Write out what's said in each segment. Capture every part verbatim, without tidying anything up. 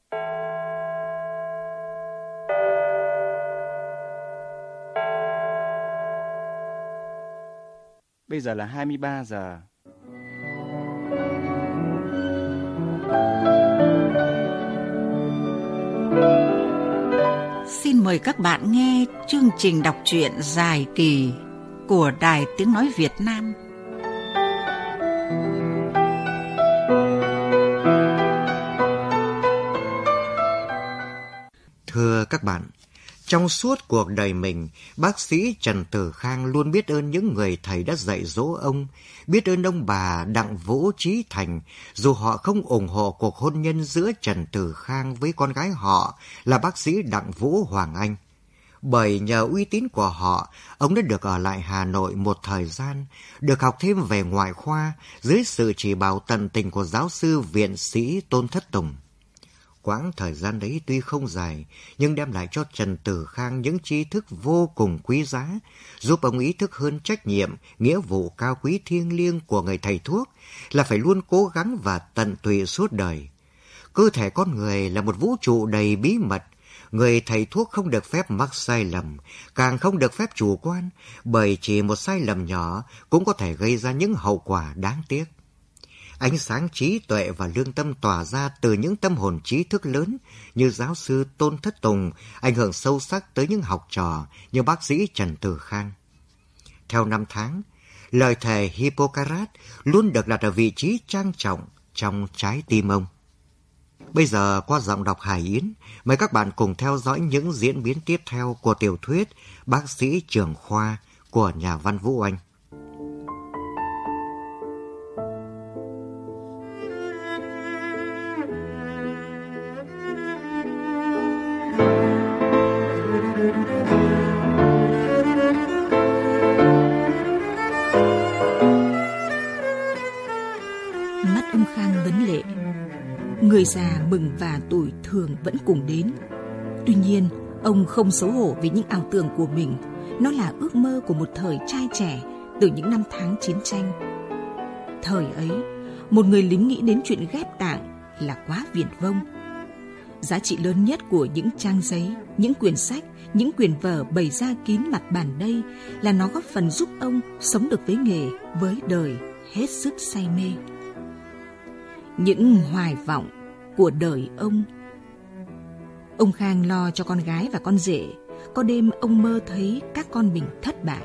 Bây giờ là hai mươi ba giờ. Xin mời các bạn nghe chương trình đọc truyện dài kỳ của Đài Tiếng Nói Việt Nam. Thưa các bạn, trong suốt cuộc đời mình, bác sĩ Trần Tử Khang luôn biết ơn những người thầy đã dạy dỗ ông, biết ơn ông bà Đặng Vũ Trí Thành, dù họ không ủng hộ cuộc hôn nhân giữa Trần Tử Khang với con gái họ là bác sĩ Đặng Vũ Hoàng Anh. Bởi nhờ uy tín của họ, ông đã được ở lại Hà Nội một thời gian, được học thêm về ngoại khoa dưới sự chỉ bảo tận tình của giáo sư viện sĩ Tôn Thất Tùng. Quãng thời gian đấy tuy không dài, nhưng đem lại cho Trần Tử Khang những tri thức vô cùng quý giá, giúp ông ý thức hơn trách nhiệm, nghĩa vụ cao quý thiêng liêng của người thầy thuốc là phải luôn cố gắng và tận tụy suốt đời. Cơ thể con người là một vũ trụ đầy bí mật, người thầy thuốc không được phép mắc sai lầm, càng không được phép chủ quan, bởi chỉ một sai lầm nhỏ cũng có thể gây ra những hậu quả đáng tiếc. Ánh sáng trí tuệ và lương tâm tỏa ra từ những tâm hồn trí thức lớn như giáo sư Tôn Thất Tùng, ảnh hưởng sâu sắc tới những học trò như bác sĩ Trần Tử Khang. Theo năm tháng, lời thề Hippocrates luôn được đặt ở vị trí trang trọng trong trái tim ông. Bây giờ qua giọng đọc Hải Yến, mời các bạn cùng theo dõi những diễn biến tiếp theo của tiểu thuyết Bác sĩ trưởng khoa của nhà văn Vũ Oanh. Mắt ông Khang ngấn lệ. Người già mừng và tuổi thường vẫn cùng đến. Tuy nhiên, ông không xấu hổ vì những ảo tưởng của mình. Nó là ước mơ của một thời trai trẻ từ những năm tháng chiến tranh. Thời ấy, một người lính nghĩ đến chuyện ghép tạng là quá viển vông. Giá trị lớn nhất của những trang giấy, những quyển sách, những quyển vở bày ra kín mặt bàn đây là nó góp phần giúp ông sống được với nghề, với đời hết sức say mê. Những hoài vọng của đời ông. Ông Khang lo cho con gái và con rể. Có đêm ông mơ thấy các con mình thất bại.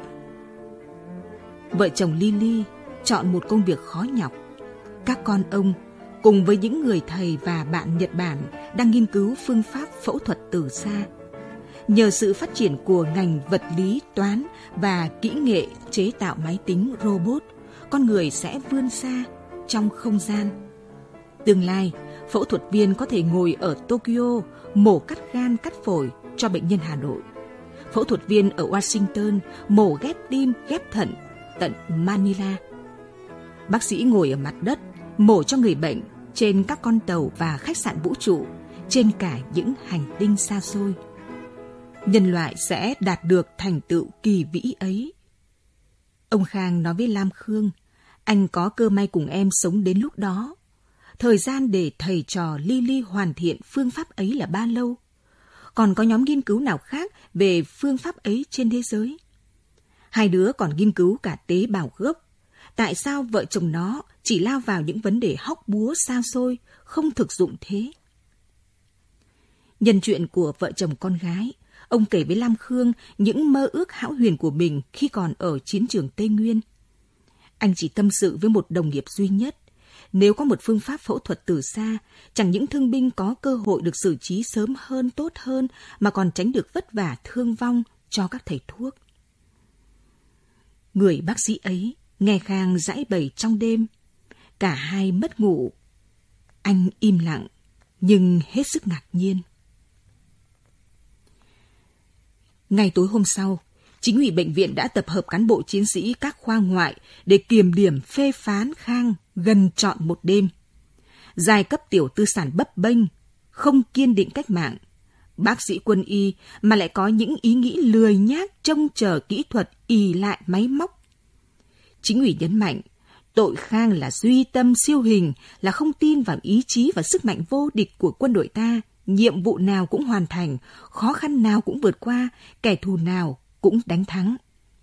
Vợ chồng Lily chọn một công việc khó nhọc. Các con ông cùng với những người thầy và bạn Nhật Bản đang nghiên cứu phương pháp phẫu thuật từ xa. Nhờ sự phát triển của ngành vật lý, toán và kỹ nghệ chế tạo máy tính robot, con người sẽ vươn xa trong không gian. Tương lai, phẫu thuật viên có thể ngồi ở Tokyo mổ cắt gan cắt phổi cho bệnh nhân Hà Nội. Phẫu thuật viên ở Washington mổ ghép tim ghép thận tận Manila. Bác sĩ ngồi ở mặt đất mổ cho người bệnh trên các con tàu và khách sạn vũ trụ trên cả những hành tinh xa xôi. Nhân loại sẽ đạt được thành tựu kỳ vĩ ấy. Ông Khang nói với Lam Khương, anh có cơ may cùng em sống đến lúc đó. Thời gian để thầy trò Lily hoàn thiện phương pháp ấy là bao lâu? Còn có nhóm nghiên cứu nào khác về phương pháp ấy trên thế giới? Hai đứa còn nghiên cứu cả tế bào gốc. Tại sao vợ chồng nó chỉ lao vào những vấn đề hóc búa xa xôi, không thực dụng thế? Nhân chuyện của vợ chồng con gái, ông kể với Lam Khương những mơ ước hão huyền của mình khi còn ở chiến trường Tây Nguyên. Anh chỉ tâm sự với một đồng nghiệp duy nhất. Nếu có một phương pháp phẫu thuật từ xa, chẳng những thương binh có cơ hội được xử trí sớm hơn, tốt hơn, mà còn tránh được vất vả thương vong cho các thầy thuốc. Người bác sĩ ấy nghe Khang giãi bày trong đêm. Cả hai mất ngủ. Anh im lặng, nhưng hết sức ngạc nhiên. Ngày tối hôm sau, chính ủy bệnh viện đã tập hợp cán bộ chiến sĩ các khoa ngoại để kiểm điểm phê phán Khang gần trọn một đêm. Giai cấp tiểu tư sản bấp bênh, không kiên định cách mạng. Bác sĩ quân y mà lại có những ý nghĩ lười nhác trông chờ kỹ thuật ì lại máy móc. Chính ủy nhấn mạnh, tội Khang là duy tâm siêu hình, là không tin vào ý chí và sức mạnh vô địch của quân đội ta nhiệm vụ nào cũng hoàn thành, khó khăn nào cũng vượt qua, kẻ thù nào cũng đánh thắng.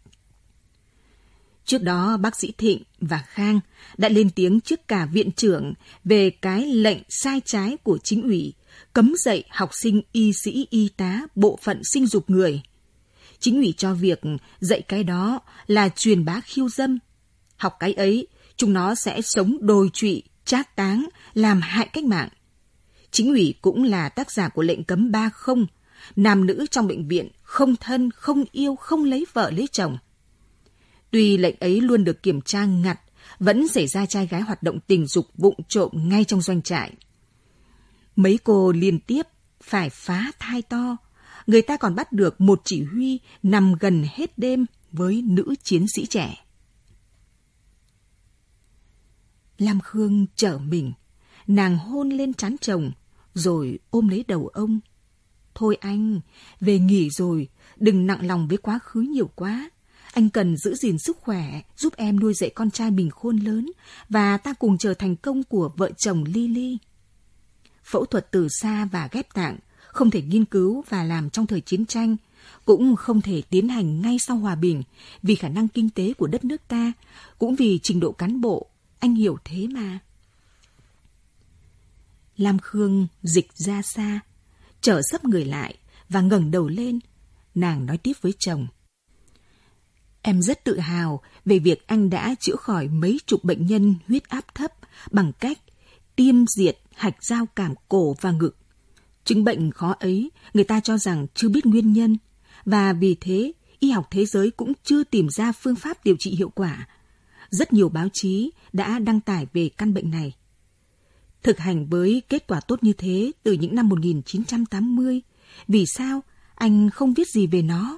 Trước đó, bác sĩ Thịnh và Khang đã lên tiếng trước cả viện trưởng về cái lệnh sai trái của chính ủy, cấm dạy học sinh y sĩ y tá bộ phận sinh dục người. Chính ủy cho việc dạy cái đó là truyền bá khiêu dâm. Học cái ấy, chúng nó sẽ sống đồi trụy, trác táng, làm hại cách mạng. Chính ủy cũng là tác giả của lệnh cấm ba không, nam nữ trong bệnh viện không thân, không yêu, không lấy vợ lấy chồng. Tuy lệnh ấy luôn được kiểm tra ngặt, vẫn xảy ra trai gái hoạt động tình dục vụng trộm ngay trong doanh trại. Mấy cô liên tiếp phải phá thai to, người ta còn bắt được một chỉ huy nằm gần hết đêm với nữ chiến sĩ trẻ. Lam Khương trở mình, nàng hôn lên trán chồng, rồi ôm lấy đầu ông. Thôi anh, về nghỉ rồi, đừng nặng lòng với quá khứ nhiều quá. Anh cần giữ gìn sức khỏe, giúp em nuôi dạy con trai mình khôn lớn, và ta cùng chờ thành công của vợ chồng Lily. Phẫu thuật từ xa và ghép tạng không thể nghiên cứu và làm trong thời chiến tranh, cũng không thể tiến hành ngay sau hòa bình, vì khả năng kinh tế của đất nước ta, cũng vì trình độ cán bộ, anh hiểu thế mà. Lam Khương dịch ra xa, trở sấp người lại và ngẩng đầu lên. Nàng nói tiếp với chồng. Em rất tự hào về việc anh đã chữa khỏi mấy chục bệnh nhân huyết áp thấp bằng cách tiêm diệt hạch giao cảm cổ và ngực. Chứng bệnh khó ấy người ta cho rằng chưa biết nguyên nhân, và vì thế y học thế giới cũng chưa tìm ra phương pháp điều trị hiệu quả. Rất nhiều báo chí đã đăng tải về căn bệnh này. Thực hành với kết quả tốt như thế từ những năm một nghìn chín trăm tám mươi, vì sao anh không viết gì về nó?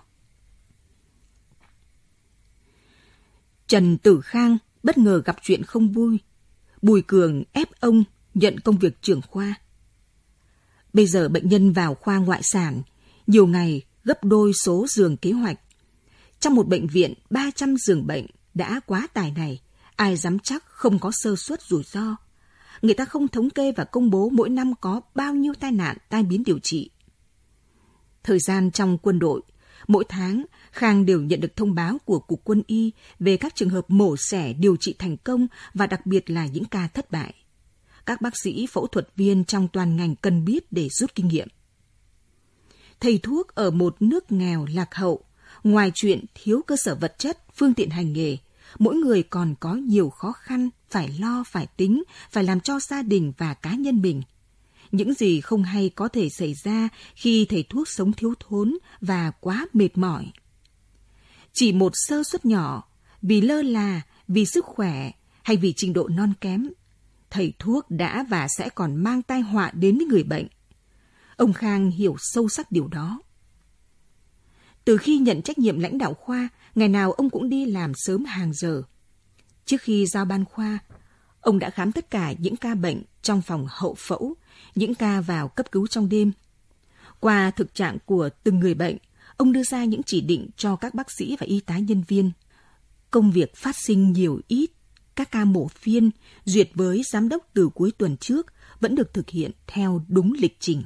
Trần Tử Khang bất ngờ gặp chuyện không vui. Bùi Cường ép ông nhận công việc trưởng khoa. Bây giờ bệnh nhân vào khoa ngoại sản, nhiều ngày gấp đôi số giường kế hoạch. Trong một bệnh viện ba trăm giường bệnh đã quá tải này, ai dám chắc không có sơ suất rủi ro. Người ta không thống kê và công bố mỗi năm có bao nhiêu tai nạn, tai biến điều trị. Thời gian trong quân đội, mỗi tháng Khang đều nhận được thông báo của Cục Quân y về các trường hợp mổ xẻ điều trị thành công và đặc biệt là những ca thất bại. Các bác sĩ, phẫu thuật viên trong toàn ngành cần biết để rút kinh nghiệm. Thầy thuốc ở một nước nghèo lạc hậu, ngoài chuyện thiếu cơ sở vật chất, phương tiện hành nghề, mỗi người còn có nhiều khó khăn, phải lo, phải tính, phải làm cho gia đình và cá nhân mình. Những gì không hay có thể xảy ra khi thầy thuốc sống thiếu thốn và quá mệt mỏi. Chỉ một sơ suất nhỏ, vì lơ là, vì sức khỏe hay vì trình độ non kém, thầy thuốc đã và sẽ còn mang tai họa đến với người bệnh. Ông Khang hiểu sâu sắc điều đó. Từ khi nhận trách nhiệm lãnh đạo khoa, ngày nào ông cũng đi làm sớm hàng giờ. Trước khi giao ban khoa, ông đã khám tất cả những ca bệnh trong phòng hậu phẫu, những ca vào cấp cứu trong đêm. Qua thực trạng của từng người bệnh, ông đưa ra những chỉ định cho các bác sĩ và y tá nhân viên. Công việc phát sinh nhiều ít, các ca mổ phiên duyệt với giám đốc từ cuối tuần trước vẫn được thực hiện theo đúng lịch trình.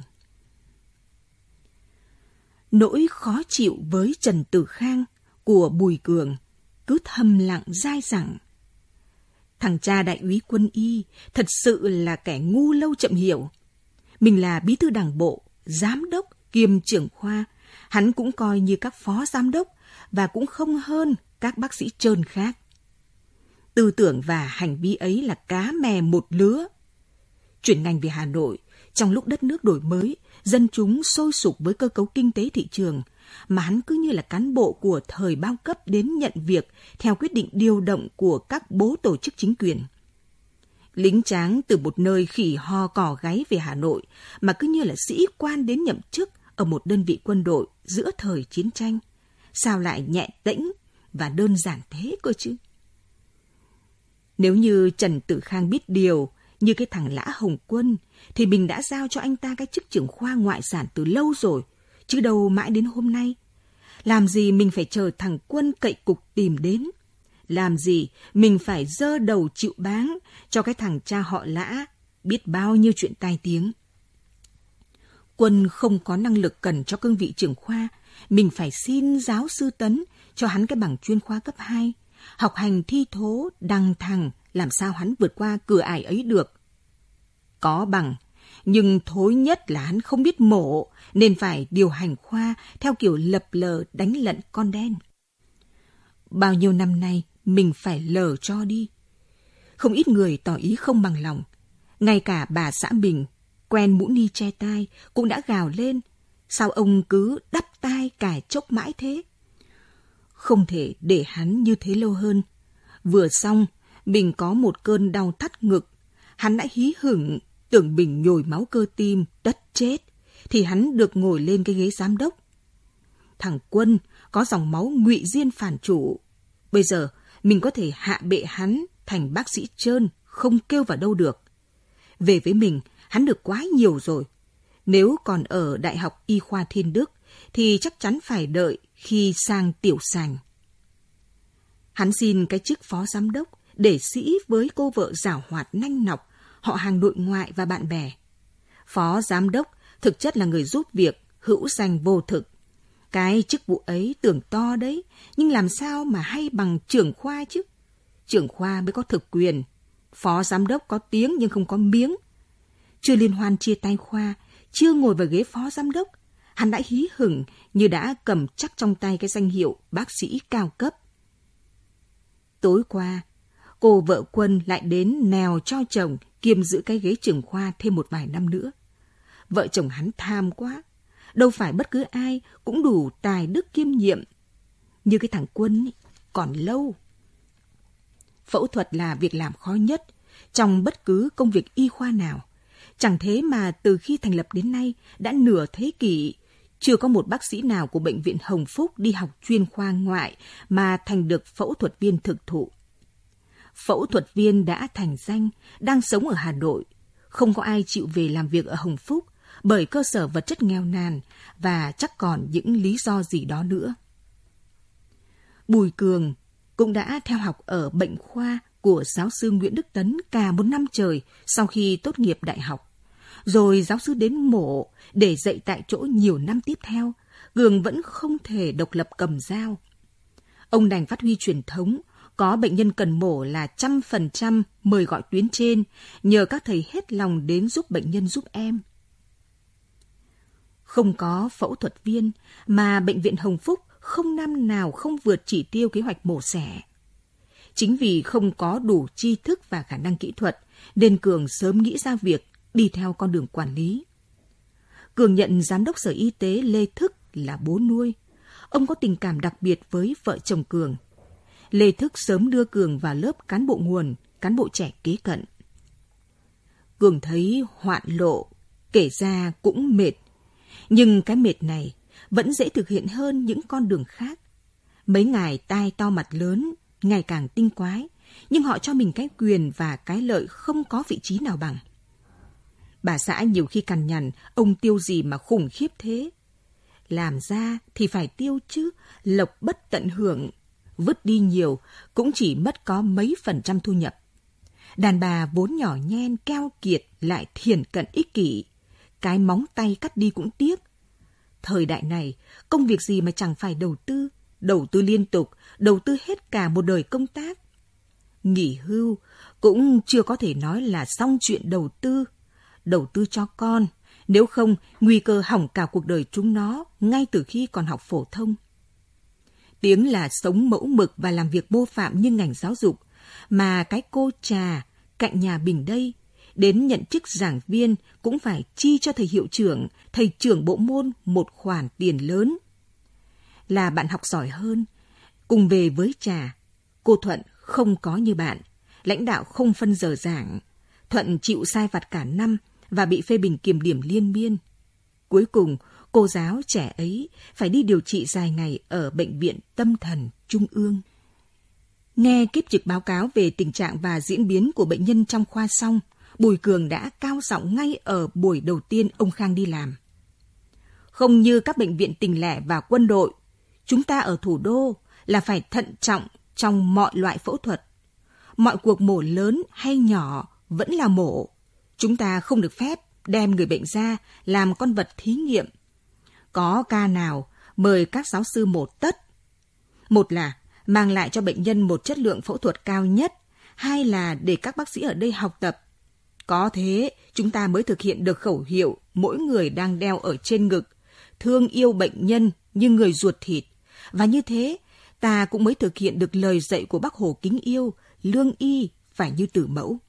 Nỗi khó chịu với Trần Tử Khang của Bùi Cường cứ thầm lặng dai dẳng. Thằng cha đại úy quân y thật sự là kẻ ngu lâu chậm hiểu. Mình là bí thư đảng bộ, giám đốc kiêm trưởng khoa, hắn cũng coi như các phó giám đốc và cũng không hơn các bác sĩ trơn khác. Tư tưởng và hành vi ấy là cá mè một lứa. Chuyển ngành về Hà Nội, trong lúc đất nước đổi mới, dân chúng sôi sục với cơ cấu kinh tế thị trường, mà hắn cứ như là cán bộ của thời bao cấp đến nhận việc theo quyết định điều động của các bố tổ chức chính quyền. Lính tráng từ một nơi khỉ ho cò gáy về Hà Nội mà cứ như là sĩ quan đến nhậm chức ở một đơn vị quân đội giữa thời chiến tranh. Sao lại nhẹ tĩnh và đơn giản thế cơ chứ? Nếu như Trần Tử Khang biết điều như cái thằng Lã Hồng Quân thì mình đã giao cho anh ta cái chức trưởng khoa ngoại sản từ lâu rồi, chứ đâu mãi đến hôm nay. Làm gì mình phải chờ thằng Quân cậy cục tìm đến? Làm gì mình phải giơ đầu chịu báng cho cái thằng cha họ Lã biết bao nhiêu chuyện tai tiếng? Quân không có năng lực cần cho cương vị trưởng khoa, mình phải xin giáo sư Tấn cho hắn cái bằng chuyên khoa cấp hai. Học hành thi thố, đăng thẳng, làm sao hắn vượt qua cửa ải ấy được. Có bằng, nhưng thối nhất là hắn không biết mổ, nên phải điều hành khoa theo kiểu lập lờ đánh lận con đen. Bao nhiêu năm nay, mình phải lờ cho đi. Không ít người tỏ ý không bằng lòng. Ngay cả bà xã mình, quen mũ ni che tai, cũng đã gào lên. Sao ông cứ đắp tai cài chốc mãi thế? Không thể để hắn như thế lâu hơn. Vừa xong, mình có một cơn đau thắt ngực. Hắn đã hí hửng, tưởng mình nhồi máu cơ tim, tất chết. Thì hắn được ngồi lên cái ghế giám đốc. Thằng Quân có dòng máu ngụy diên phản chủ. Bây giờ, mình có thể hạ bệ hắn thành bác sĩ trơn, không kêu vào đâu được. Về với mình, hắn được quá nhiều rồi. Nếu còn ở Đại học Y khoa Thiên Đức, thì chắc chắn phải đợi khi sang tiểu sành. Hắn xin cái chức phó giám đốc để sĩ với cô vợ giảo hoạt nanh nọc, họ hàng nội ngoại và bạn bè. Phó giám đốc thực chất là người giúp việc, hữu danh vô thực. Cái chức vụ ấy tưởng to đấy, nhưng làm sao mà hay bằng trưởng khoa chứ? Trưởng khoa mới có thực quyền, phó giám đốc có tiếng nhưng không có miếng. Chưa liên hoan chia tay khoa, chưa ngồi vào ghế phó giám đốc, hắn đã hí hửng như đã cầm chắc trong tay cái danh hiệu bác sĩ cao cấp. Tối qua, cô vợ Quân lại đến nèo cho chồng kiêm giữ cái ghế trưởng khoa thêm một vài năm nữa. Vợ chồng hắn tham quá, đâu phải bất cứ ai cũng đủ tài đức kiêm nhiệm. Như cái thằng Quân ấy, còn lâu. Phẫu thuật là việc làm khó nhất trong bất cứ công việc y khoa nào. Chẳng thế mà từ khi thành lập đến nay đã nửa thế kỷ, chưa có một bác sĩ nào của Bệnh viện Hồng Phúc đi học chuyên khoa ngoại mà thành được phẫu thuật viên thực thụ. Phẫu thuật viên đã thành danh, đang sống ở Hà Nội. Không có ai chịu về làm việc ở Hồng Phúc bởi cơ sở vật chất nghèo nàn và chắc còn những lý do gì đó nữa. Bùi Cường cũng đã theo học ở bệnh khoa của giáo sư Nguyễn Đức Tấn cả một năm trời sau khi tốt nghiệp đại học. Rồi giáo sư đến mổ để dạy tại chỗ nhiều năm tiếp theo, Cường vẫn không thể độc lập cầm dao. Ông đành phát huy truyền thống, có bệnh nhân cần mổ là trăm phần trăm mời gọi tuyến trên, nhờ các thầy hết lòng đến giúp bệnh nhân giúp em. Không có phẫu thuật viên mà Bệnh viện Hồng Phúc không năm nào không vượt chỉ tiêu kế hoạch mổ xẻ. Chính vì không có đủ tri thức và khả năng kỹ thuật, nên Cường sớm nghĩ ra việc đi theo con đường quản lý. Cường nhận giám đốc sở y tế Lê Thức là bố nuôi. Ông có tình cảm đặc biệt với vợ chồng Cường. Lê Thức sớm đưa Cường vào lớp cán bộ nguồn, cán bộ trẻ kế cận. Cường thấy hoạn lộ, kể ra cũng mệt. Nhưng cái mệt này vẫn dễ thực hiện hơn những con đường khác. Mấy ngài tai to mặt lớn, ngày càng tinh quái, nhưng họ cho mình cái quyền và cái lợi không có vị trí nào bằng. Bà xã nhiều khi cằn nhằn, ông tiêu gì mà khủng khiếp thế? Làm ra thì phải tiêu chứ, lộc bất tận hưởng, vứt đi nhiều cũng chỉ mất có mấy phần trăm thu nhập. Đàn bà vốn nhỏ nhen, keo kiệt lại thiển cận ích kỷ, cái móng tay cắt đi cũng tiếc. Thời đại này, công việc gì mà chẳng phải đầu tư, đầu tư liên tục, đầu tư hết cả một đời công tác. Nghỉ hưu cũng chưa có thể nói là xong chuyện đầu tư. Đầu tư cho con, nếu không nguy cơ hỏng cả cuộc đời chúng nó ngay từ khi còn học phổ thông. Tiếng là sống mẫu mực và làm việc mô phạm như ngành giáo dục, mà cái cô trà cạnh nhà mình đây, đến nhận chức giảng viên cũng phải chi cho thầy hiệu trưởng, thầy trưởng bộ môn một khoản tiền lớn. Là bạn học giỏi hơn, cùng về với trà, cô Thuận không có như bạn, lãnh đạo không phân giờ giảng. Thuận chịu sai vặt cả năm và bị phê bình kiểm điểm liên miên. Cuối cùng, cô giáo trẻ ấy phải đi điều trị dài ngày ở Bệnh viện Tâm thần Trung ương. Nghe kiếp trực báo cáo về tình trạng và diễn biến của bệnh nhân trong khoa xong, Bùi Cường đã cao giọng ngay ở buổi đầu tiên ông Khang đi làm. Không như các bệnh viện tỉnh lẻ và quân đội, chúng ta ở thủ đô là phải thận trọng trong mọi loại phẫu thuật. Mọi cuộc mổ lớn hay nhỏ vẫn là mổ. Chúng ta không được phép đem người bệnh ra làm con vật thí nghiệm. Có ca nào mời các giáo sư mổ tất. Một là mang lại cho bệnh nhân một chất lượng phẫu thuật cao nhất, hai là để các bác sĩ ở đây học tập. Có thế, chúng ta mới thực hiện được khẩu hiệu mỗi người đang đeo ở trên ngực, thương yêu bệnh nhân như người ruột thịt. Và như thế, ta cũng mới thực hiện được lời dạy của Bác Hồ kính yêu, lương y phải như tử mẫu.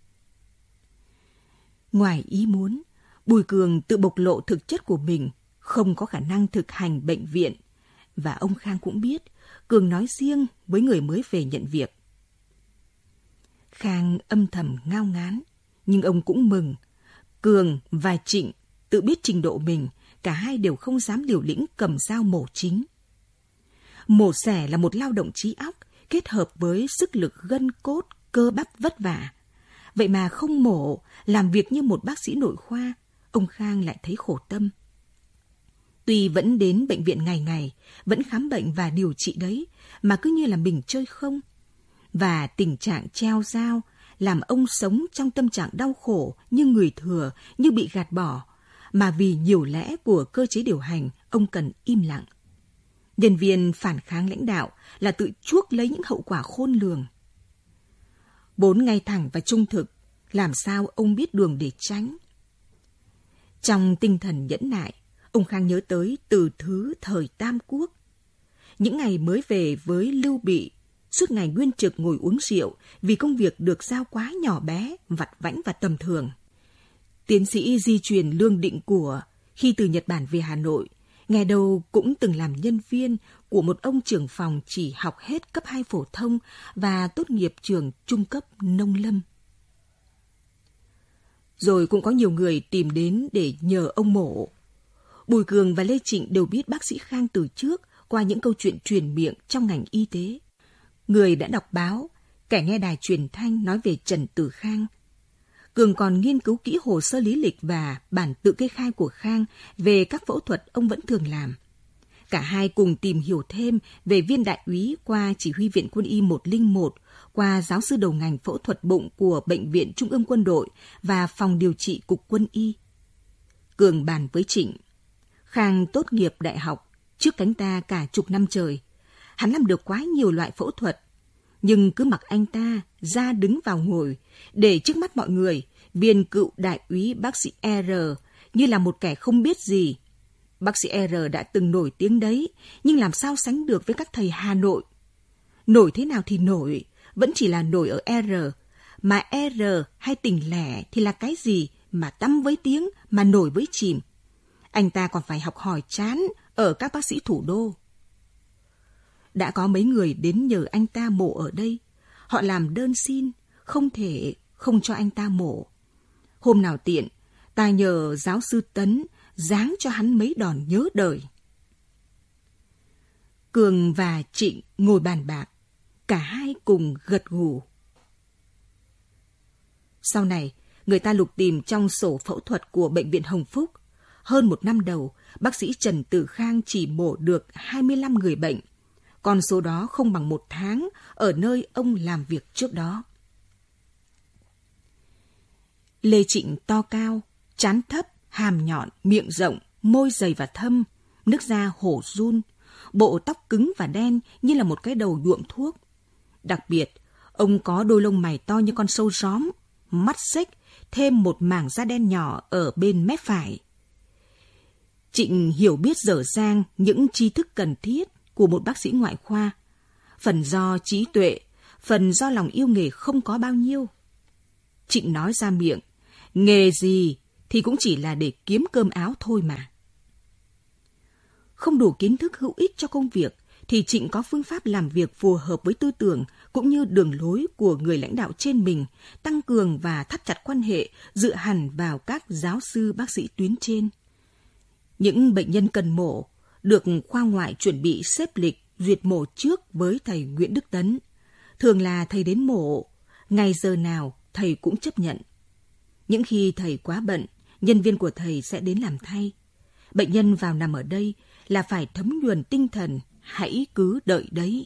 Ngoài ý muốn, Bùi Cường tự bộc lộ thực chất của mình, không có khả năng thực hành bệnh viện. Và ông Khang cũng biết, Cường nói riêng với người mới về nhận việc. Khang âm thầm ngao ngán, nhưng ông cũng mừng. Cường và Trịnh tự biết trình độ mình, cả hai đều không dám liều lĩnh cầm dao mổ chính. Mổ xẻ là một lao động trí óc, kết hợp với sức lực gân cốt, cơ bắp vất vả. Vậy mà không mổ, làm việc như một bác sĩ nội khoa, ông Khang lại thấy khổ tâm. Tuy vẫn đến bệnh viện ngày ngày, vẫn khám bệnh và điều trị đấy, mà cứ như là mình chơi không. Và tình trạng treo dao làm ông sống trong tâm trạng đau khổ như người thừa, như bị gạt bỏ, mà vì nhiều lẽ của cơ chế điều hành, ông cần im lặng. Nhân viên phản kháng lãnh đạo là tự chuốc lấy những hậu quả khôn lường. Bốn ngay thẳng và trung thực, làm sao ông biết đường để tránh? Trong tinh thần nhẫn nại, ông Khang nhớ tới từ thứ thời Tam Quốc. Những ngày mới về với Lưu Bị, suốt ngày nguyên trực ngồi uống rượu vì công việc được giao quá nhỏ bé, vặt vãnh và tầm thường. Tiến sĩ di truyền Lương Định Của, khi từ Nhật Bản về Hà Nội, ngày đầu cũng từng làm nhân viên của một ông trưởng phòng chỉ học hết cấp hai phổ thông và tốt nghiệp trường trung cấp nông lâm. Rồi cũng có nhiều người tìm đến để nhờ ông mổ. Bùi Cường và Lê Trịnh đều biết bác sĩ Khang từ trước qua những câu chuyện truyền miệng trong ngành y tế. Người đã đọc báo, kẻ nghe đài truyền thanh nói về Trần Tử Khang. Cường còn nghiên cứu kỹ hồ sơ lý lịch và bản tự kê khai của Khang về các phẫu thuật ông vẫn thường làm. Cả hai cùng tìm hiểu thêm về viên đại úy qua chỉ huy viện quân y một không một, qua giáo sư đầu ngành phẫu thuật bụng của Bệnh viện Trung ương Quân đội và phòng điều trị Cục Quân y. Cường bàn với Trịnh. Khang tốt nghiệp đại học, trước cánh ta cả chục năm trời. Hắn làm được quá nhiều loại phẫu thuật, nhưng cứ mặc anh ta ra đứng vào ngồi, để trước mắt mọi người, viên cựu đại úy bác sĩ R như là một kẻ không biết gì. Bác sĩ R đã từng nổi tiếng đấy, nhưng làm sao sánh được với các thầy Hà Nội? Nổi thế nào thì nổi, vẫn chỉ là nổi ở R, mà R hay tỉnh lẻ thì là cái gì mà tăm với tiếng, mà nổi với chìm. Anh ta còn phải học hỏi chán ở các bác sĩ thủ đô. Đã có mấy người đến nhờ anh ta mổ ở đây. Họ làm đơn xin, không thể không cho anh ta mổ. Hôm nào tiện, ta nhờ giáo sư Tấn giáng cho hắn mấy đòn nhớ đời. Cường và Trịnh ngồi bàn bạc, cả hai cùng gật gù. Sau này, người ta lục tìm trong sổ phẫu thuật của Bệnh viện Hồng Phúc. Hơn một năm đầu, bác sĩ Trần Tử Khang chỉ mổ được hai mươi lăm người bệnh. Con số đó không bằng một tháng ở nơi ông làm việc trước đó. Lê Trịnh to cao, trán thấp, hàm nhọn, miệng rộng, môi dày và thâm, nước da hổ run, bộ tóc cứng và đen như là một cái đầu nhuộm thuốc. Đặc biệt, ông có đôi lông mày to như con sâu gióm, mắt xếch, thêm một mảng da đen nhỏ ở bên mép phải. Trịnh hiểu biết dở dang những tri thức cần thiết của một bác sĩ ngoại khoa, phần do trí tuệ, phần do lòng yêu nghề không có bao nhiêu. Trịnh nói ra miệng, nghề gì thì cũng chỉ là để kiếm cơm áo thôi mà. Không đủ kiến thức hữu ích cho công việc, thì Trịnh có phương pháp làm việc phù hợp với tư tưởng cũng như đường lối của người lãnh đạo trên mình, tăng cường và thắt chặt quan hệ dựa hẳn vào các giáo sư bác sĩ tuyến trên. Những bệnh nhân cần mổ được khoa ngoại chuẩn bị xếp lịch duyệt mổ trước với thầy Nguyễn Đức Tấn. Thường là thầy đến mổ, ngày giờ nào thầy cũng chấp nhận. Những khi thầy quá bận, nhân viên của thầy sẽ đến làm thay. Bệnh nhân vào nằm ở đây là phải thấm nhuần tinh thần, hãy cứ đợi đấy.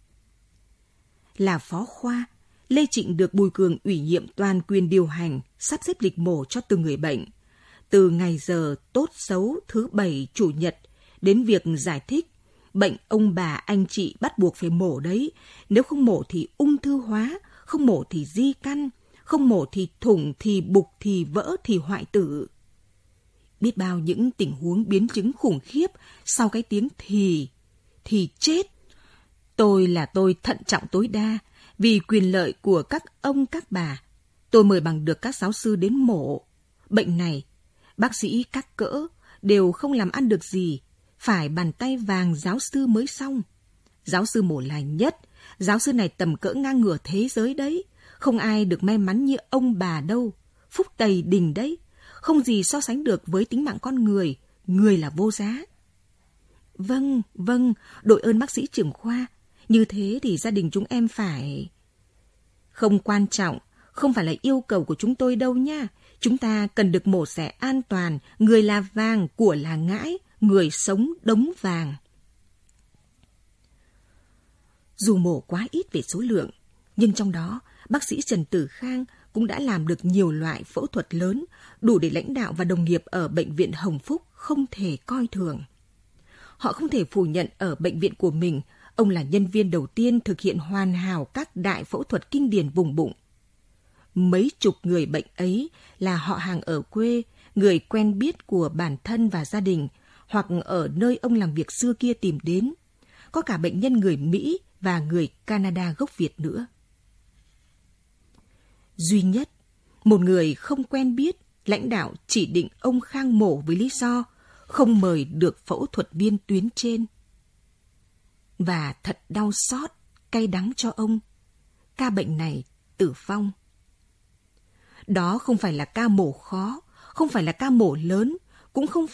Là phó khoa, Lê Trịnh được Bùi Cường ủy nhiệm toàn quyền điều hành, sắp xếp lịch mổ cho từng người bệnh. từ ngày giờ tốt xấu thứ bảy chủ nhật đến việc giải thích bệnh ông bà anh chị bắt buộc phải mổ đấy, nếu không mổ thì ung thư hóa, không mổ thì di căn, không mổ thì thủng thì bục thì vỡ thì hoại tử. Biết bao những tình huống biến chứng khủng khiếp sau cái tiếng thì, thì chết. Tôi là tôi thận trọng tối đa, vì quyền lợi của các ông các bà. Tôi mời bằng được các giáo sư đến mổ. Bệnh này, bác sĩ các cỡ đều không làm ăn được gì, phải bàn tay vàng giáo sư mới xong. Giáo sư mổ là nhất, giáo sư này tầm cỡ ngang ngửa thế giới đấy. Không ai được may mắn như ông bà đâu, phúc tày đình đấy. Không gì so sánh được với tính mạng con người, người là vô giá. Vâng, vâng, đội ơn bác sĩ trưởng khoa. Như thế thì gia đình chúng em phải... Không quan trọng, không phải là yêu cầu của chúng tôi đâu nha. Chúng ta cần được mổ xẻ an toàn, người là vàng, của là ngãi, người sống đống vàng. Dù mổ quá ít về số lượng, nhưng trong đó bác sĩ Trần Tử Khang cũng đã làm được nhiều loại phẫu thuật lớn, đủ để lãnh đạo và đồng nghiệp ở Bệnh viện Hồng Phúc không thể coi thường. Họ không thể phủ nhận ở bệnh viện của mình, ông là nhân viên đầu tiên thực hiện hoàn hảo các đại phẫu thuật kinh điển vùng bụng. Mấy chục người bệnh ấy là họ hàng ở quê, người quen biết của bản thân và gia đình, hoặc ở nơi ông làm việc xưa kia tìm đến. Có cả bệnh nhân người Mỹ và người Canada gốc Việt nữa. Duy nhất, một người không quen biết, lãnh đạo chỉ định ông Khang mổ với lý do không mời được phẫu thuật viên tuyến trên. Và thật đau xót, cay đắng cho ông, ca bệnh này tử vong. Đó không phải là ca mổ khó, không phải là ca mổ lớn, cũng không